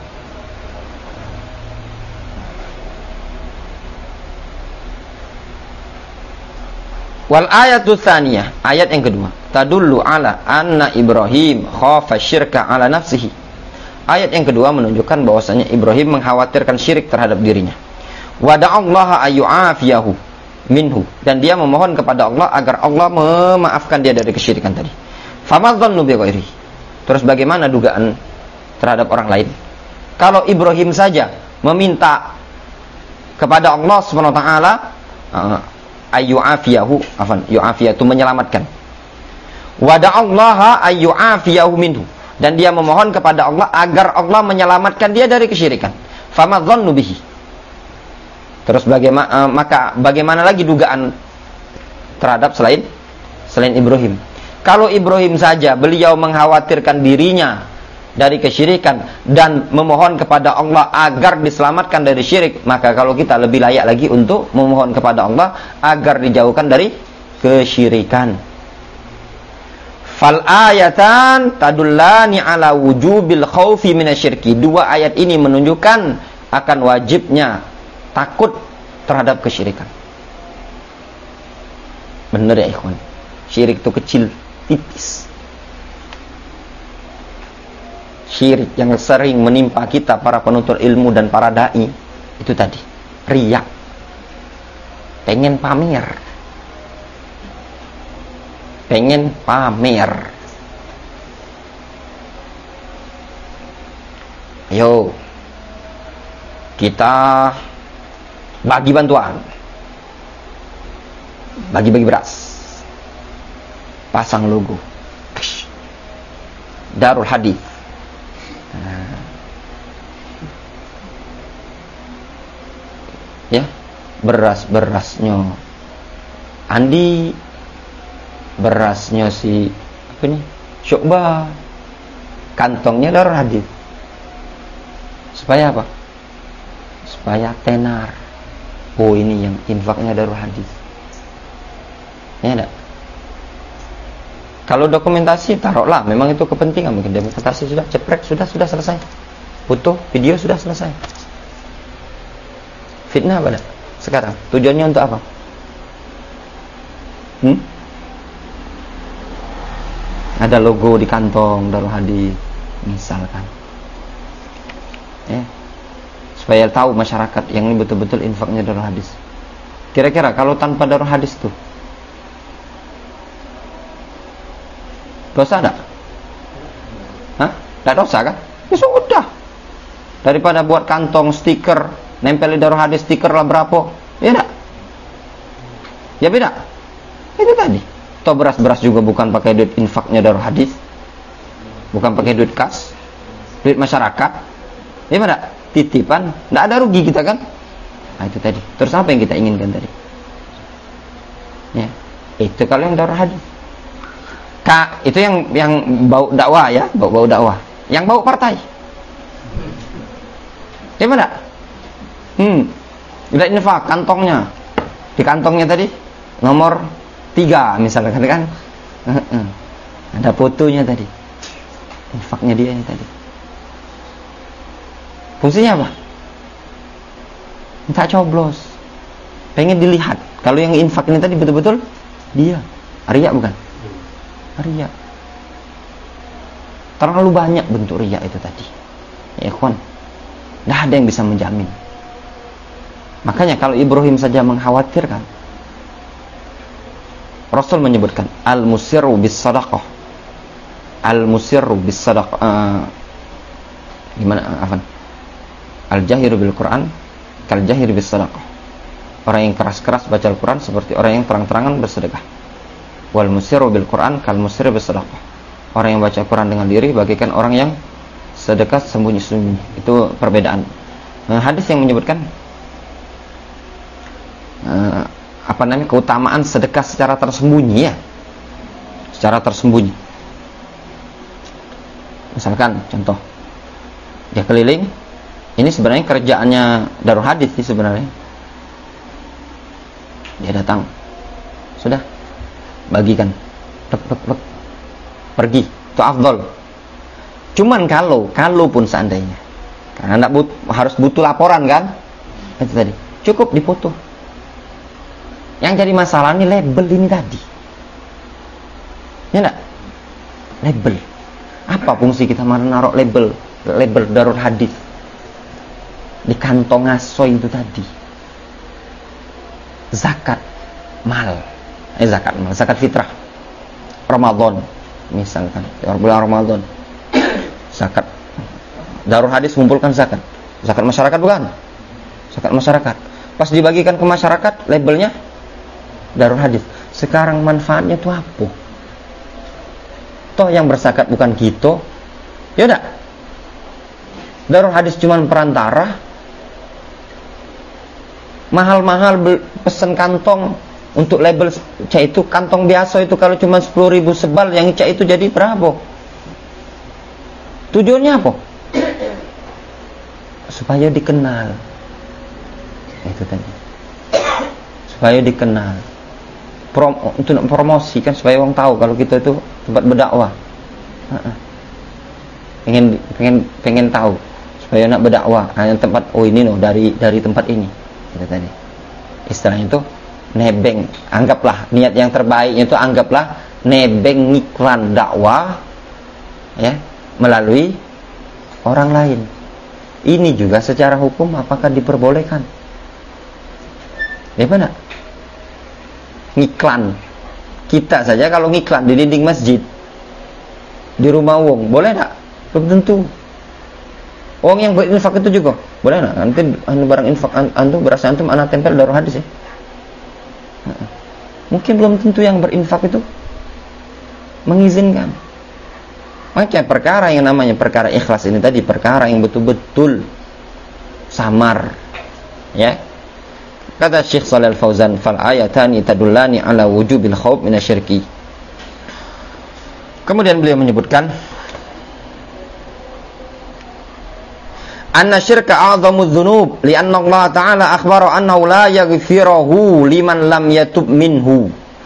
Wal ayatu tsaniyah, ayat yang kedua, tadullu ala anna Ibrahim khafa syirka ala nafsihi. Ayat yang kedua menunjukkan bahwasanya Ibrahim mengkhawatirkan syirik terhadap dirinya. Wa da'allaha ayyu'afiyahu minhu, dan dia memohon kepada Allah agar Allah memaafkan dia dari kesyirikan tadi. Famadzannu bi ghairi. Terus bagaimana dugaan terhadap orang lain? Kalau Ibrahim saja meminta kepada Allah Subhanahu wa taala ayyu'afiyahu, yu'afiyatu menyelamatkan. Wa da'allaha ayyu'afiyahu minhu, dan dia memohon kepada Allah agar Allah menyelamatkan dia dari kesyirikan. Famadzannu bihi. Terus bagaimana lagi dugaan terhadap selain Ibrahim? Kalau Ibrahim saja beliau mengkhawatirkan dirinya dari kesyirikan dan memohon kepada Allah agar diselamatkan dari syirik, maka kalau kita lebih layak lagi untuk memohon kepada Allah agar dijauhkan dari kesyirikan. Fal ayatan tadullani ala wujubil khaufi minasyirki. Dua ayat ini menunjukkan akan wajibnya takut terhadap kesyirikan. Benar ya ikhwan? Syirik itu kecil, tipis. Syirik yang sering menimpa kita para penuntut ilmu dan para dai itu tadi, riya, pengen pamer. Ayo kita bagi bantuan, bagi-bagi beras, pasang logo Darul Hadits. Ya, berasnya Andi, berasnya si apa nih, Syu'bah, kantongnya Darul Hadits. Supaya apa? Supaya tenar. Oh, ini yang infaknya Darul Hadits. Ya enggak? Kalau dokumentasi taruhlah, memang itu kepentingan, mungkin dokumentasi sudah ceprek, sudah selesai. Foto, video sudah selesai. Fitnah apa dah? Sekarang tujuannya untuk apa? Ada logo di kantong Darul Hadis misalkan, ya, supaya tahu masyarakat yang ini betul-betul infaknya Darul Hadis. Kira-kira kalau tanpa Darul Hadis tuh dosa tak? Hah? Tak dosa kan? Ya sudah. Daripada buat kantong stiker, nempel di Darul Hadis stiker lah berapa? Ya tak? Ya beda. Itu tadi. Toh beras juga bukan pakai duit infaknya Darul Hadis, bukan pakai duit kas, duit masyarakat. Ya beda. Titipan, tidak ada rugi kita kan? Nah itu tadi. Terus apa yang kita inginkan tadi? Ya, itu kalau yang Darul Hadis. Itu yang bau dakwah ya, bau dakwah. Yang bau partai. Gimana? Udah infak kantongnya. Di kantongnya tadi nomor 3 misalkan kan. Ada fotonya tadi. Infaknya dia ini tadi. Fungsinya apa? Minta coblos. Pengen dilihat. Kalau yang infak ini tadi betul-betul dia. Riya bukan? Riya. Terlalu banyak bentuk riya itu tadi. Ya ikhwan, tidak ada yang bisa menjamin. Makanya kalau Ibrahim saja mengkhawatirkan, Rasul menyebutkan al-musirru bis-sadaqah. Al-musirru bis-sadaqah. Gimana afan? Al-jahiru bil-Qur'an kal-jahiru bis-sadaqah. Orang yang keras-keras baca Al-Qur'an seperti orang yang terang-terangan bersedekah. Wal musirru bil Quran kal musirru bis sadaqah. Orang yang baca Quran dengan diri bagaikan orang yang sedekah sembunyi-sembunyi. Itu perbedaan. Hadis yang menyebutkan keutamaan sedekah secara tersembunyi ya. Secara tersembunyi. Misalkan contoh, dia keliling. Ini sebenarnya kerjaannya Darul Hadis sih sebenarnya. Dia datang. Sudah bagikan, pergi, itu afdol. Cuman kalau pun seandainya, karena harus butuh laporan kan, itu tadi cukup dipoto. Yang jadi masalah ini label ini tadi, ya enggak? Label, apa fungsi kita menaruh label Darul Hadis di kantong asoy itu tadi? Zakat mal. Zakat fitrah Ramadan misalkan bulan Ramadan, zakat Darul Hadis mengumpulkan zakat masyarakat bukan? Zakat masyarakat. Pas dibagikan ke masyarakat labelnya Darul Hadis. Sekarang manfaatnya itu apa? Toh yang berzakat bukan gitu. Ya udah. Darul Hadis cuma perantara. Mahal-mahal pesen kantong untuk label cak itu, kantong biasa itu kalau cuma 10.000 sebal, yang cak itu jadi berapa? Tujuannya apa? Supaya dikenal. Itu tadi. Supaya dikenal. Untuk promosi kan, supaya orang tahu kalau kita itu tempat berdakwah. Pengen tahu supaya nak berdakwah. Hanya tempat ini dari tempat ini. Itu tadi. Istilahnya itu nebeng, anggaplah niat yang terbaiknya itu anggaplah nebeng iklan dakwah ya melalui orang lain. Ini juga secara hukum apakah diperbolehkan? Ya benar. Ngiklan kita saja kalau ngiklan di dinding masjid, di rumah wong, boleh tak? Belum tentu. Wong yang berinfak itu juga boleh tak? Nanti barang infak antum berasa antum anak tempel Darul Hadis ya. Mungkin belum tentu yang berinfak itu mengizinkan. Makanya perkara yang namanya perkara ikhlas ini tadi perkara yang betul-betul samar. Ya. Kata Syekh Shalal Fauzan, fal ayatani tadullani ala wujubil khauf minasyirki. Kemudian beliau menyebutkan anna syirka a'zamu dzunub li'anna Allah Ta'ala akhbara annahu la yaghfiruhu liman lam yatub minhu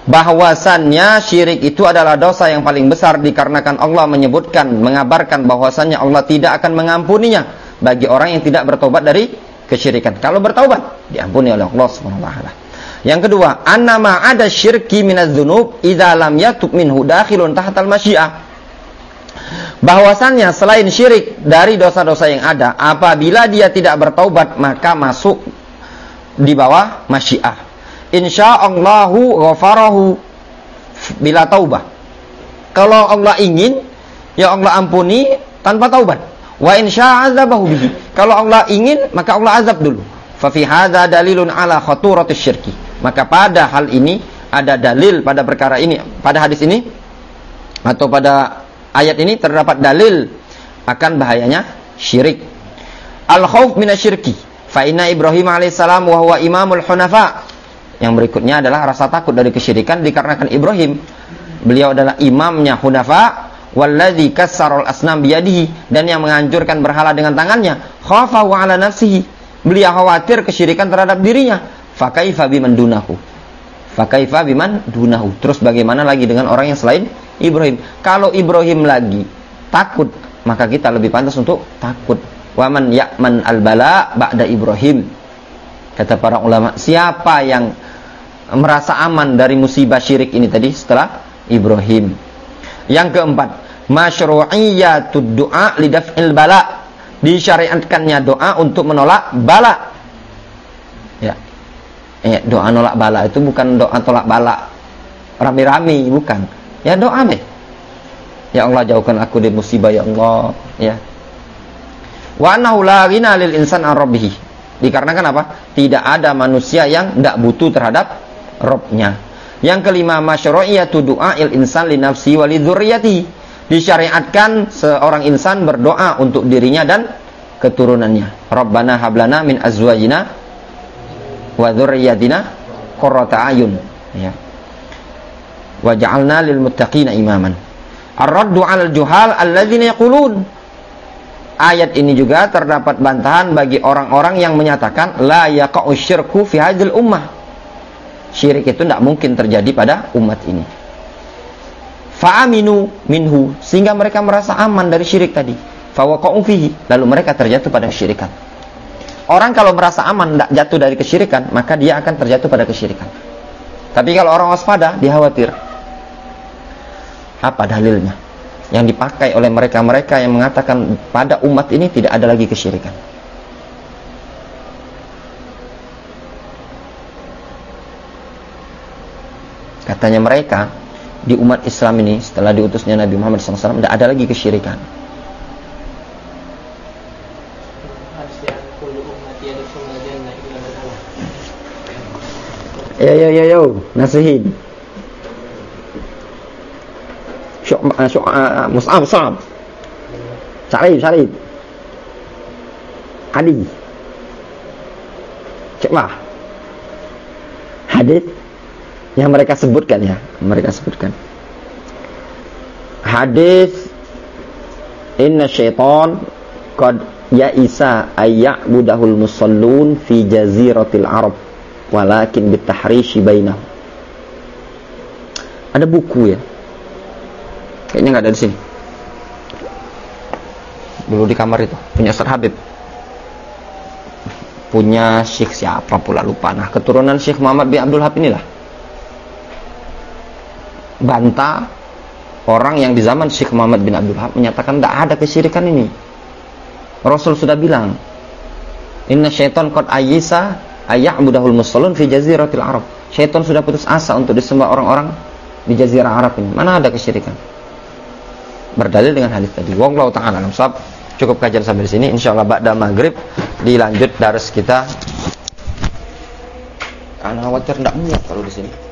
bahwasannya syirik itu adalah dosa yang paling besar dikarenakan Allah menyebutkan, mengabarkan bahwasannya Allah tidak akan mengampuninya bagi orang yang tidak bertobat dari kesyirikan. Kalau bertaubat diampuni oleh Allah Subhanahu wa taala. Yang kedua, annama ada syirki minaz dzunub idza lam yatub minhu dakhilun tahtal masyiah. Bahwasannya selain syirik dari dosa-dosa yang ada, apabila dia tidak bertaubat maka masuk di bawah masyiah. Insyaallahu ghafarahu bila taubah. Kalau Allah ingin, ya Allah ampuni tanpa taubat. Wa insya'adzabahu bihi. Kalau Allah ingin, maka Allah azab dulu. Fa fi hadza dalilun ala khaturatis syirki. Maka pada hal ini ada dalil pada perkara ini, pada hadis ini atau pada ayat ini terdapat dalil akan bahayanya syirik. Al-khauf minasyirki. Fa inna Ibrahim alaihissalam wa huwa imamul hunafa. Yang berikutnya adalah rasa takut dari kesyirikan dikarenakan Ibrahim, beliau adalah imamnya hunafa, walladzi kassarul asnam biyadihi, dan yang menganjurkan berhala dengan tangannya, khafa wa ala nafsihi, beliau khawatir kesyirikan terhadap dirinya. Fa kaifa biman dunahu. Fa kaifa biman dunahu. Terus bagaimana lagi dengan orang yang selain Ibrahim? Kalau Ibrahim lagi takut, maka kita lebih pantas untuk takut. Wa man ya'man al-bala ba'da Ibrahim. Kata para ulama, siapa yang merasa aman dari musibah syirik ini tadi setelah Ibrahim? Yang keempat, masyru'iyatud du'a lidaf'il bala. Disyariatkannya doa untuk menolak bala. Ya. Doa nolak bala itu bukan doa tolak bala rame-rame, bukan. Ya doa deh. Ya Allah jauhkan aku dari musibah ya Allah, ya. Wa annahu la ghina lil insan an rabbih. Dikarenakan apa? Tidak ada manusia yang tidak butuh terhadap Rabb-nya. Yang kelima, masyru'iyatu du'a'il insan li nafsi wa li dzurriyyati. Disyariatkan seorang insan berdoa untuk dirinya dan keturunannya. Rabbana hablana min azwajina wa dzurriyyatina qurrata a'yun. Ya. Wa ja'alna lil muttaqina imaman. Ar-raddu 'alal juhal alladzina yaqulun. Ayat ini juga terdapat bantahan bagi orang-orang yang menyatakan la yaqa'u syirku fi hadzal ummah. Syirik itu tidak mungkin terjadi pada umat ini. Fa'aminu minhu, sehingga mereka merasa aman dari syirik tadi. Fawaqa'u fihi, lalu mereka terjatuh pada kesyirikan. Orang kalau merasa aman tidak jatuh dari kesyirikan, maka dia akan terjatuh pada kesyirikan. Tapi kalau orang waspada, dia khawatir. Apa dalilnya? Yang dipakai oleh mereka-mereka yang mengatakan pada umat ini tidak ada lagi kesyirikan. Katanya mereka, di umat Islam ini setelah diutusnya Nabi Muhammad SAW tidak ada lagi kesyirikan. Yo, nasihin. Mus'ab. Syarif. Ali. Coba. Hadis yang mereka sebutkan ya. Hadis inna syaitan qad ya'isa ayya'budahul musallun fi jaziratil Arab walakin bitahrishi bainahum. Ada buku ya. Kayaknya nggak ada di sini. Dulu di kamar itu punya Ustaz Habib. Punya Syekh siapa pula lupa. Nah, keturunan Syekh Muhammad bin Abdul Wahab inilah. Bantah orang yang di zaman Syekh Muhammad bin Abdul Wahab menyatakan tidak ada kesyirikan ini. Rasul sudah bilang, inna syaitan qad ayyisa ayya'budahul musallun fi jaziratil Arab. Syaitan sudah putus asa untuk disembah orang-orang di jazirah Arab ini. Mana ada kesyirikan? Berdalil dengan hadis tadi. Wallahu ta'ala alam. Cukup kajian sampai di sini. Insyaallah ba'da maghrib dilanjut dars kita. Karena khawatir tidak muat kalau di sini.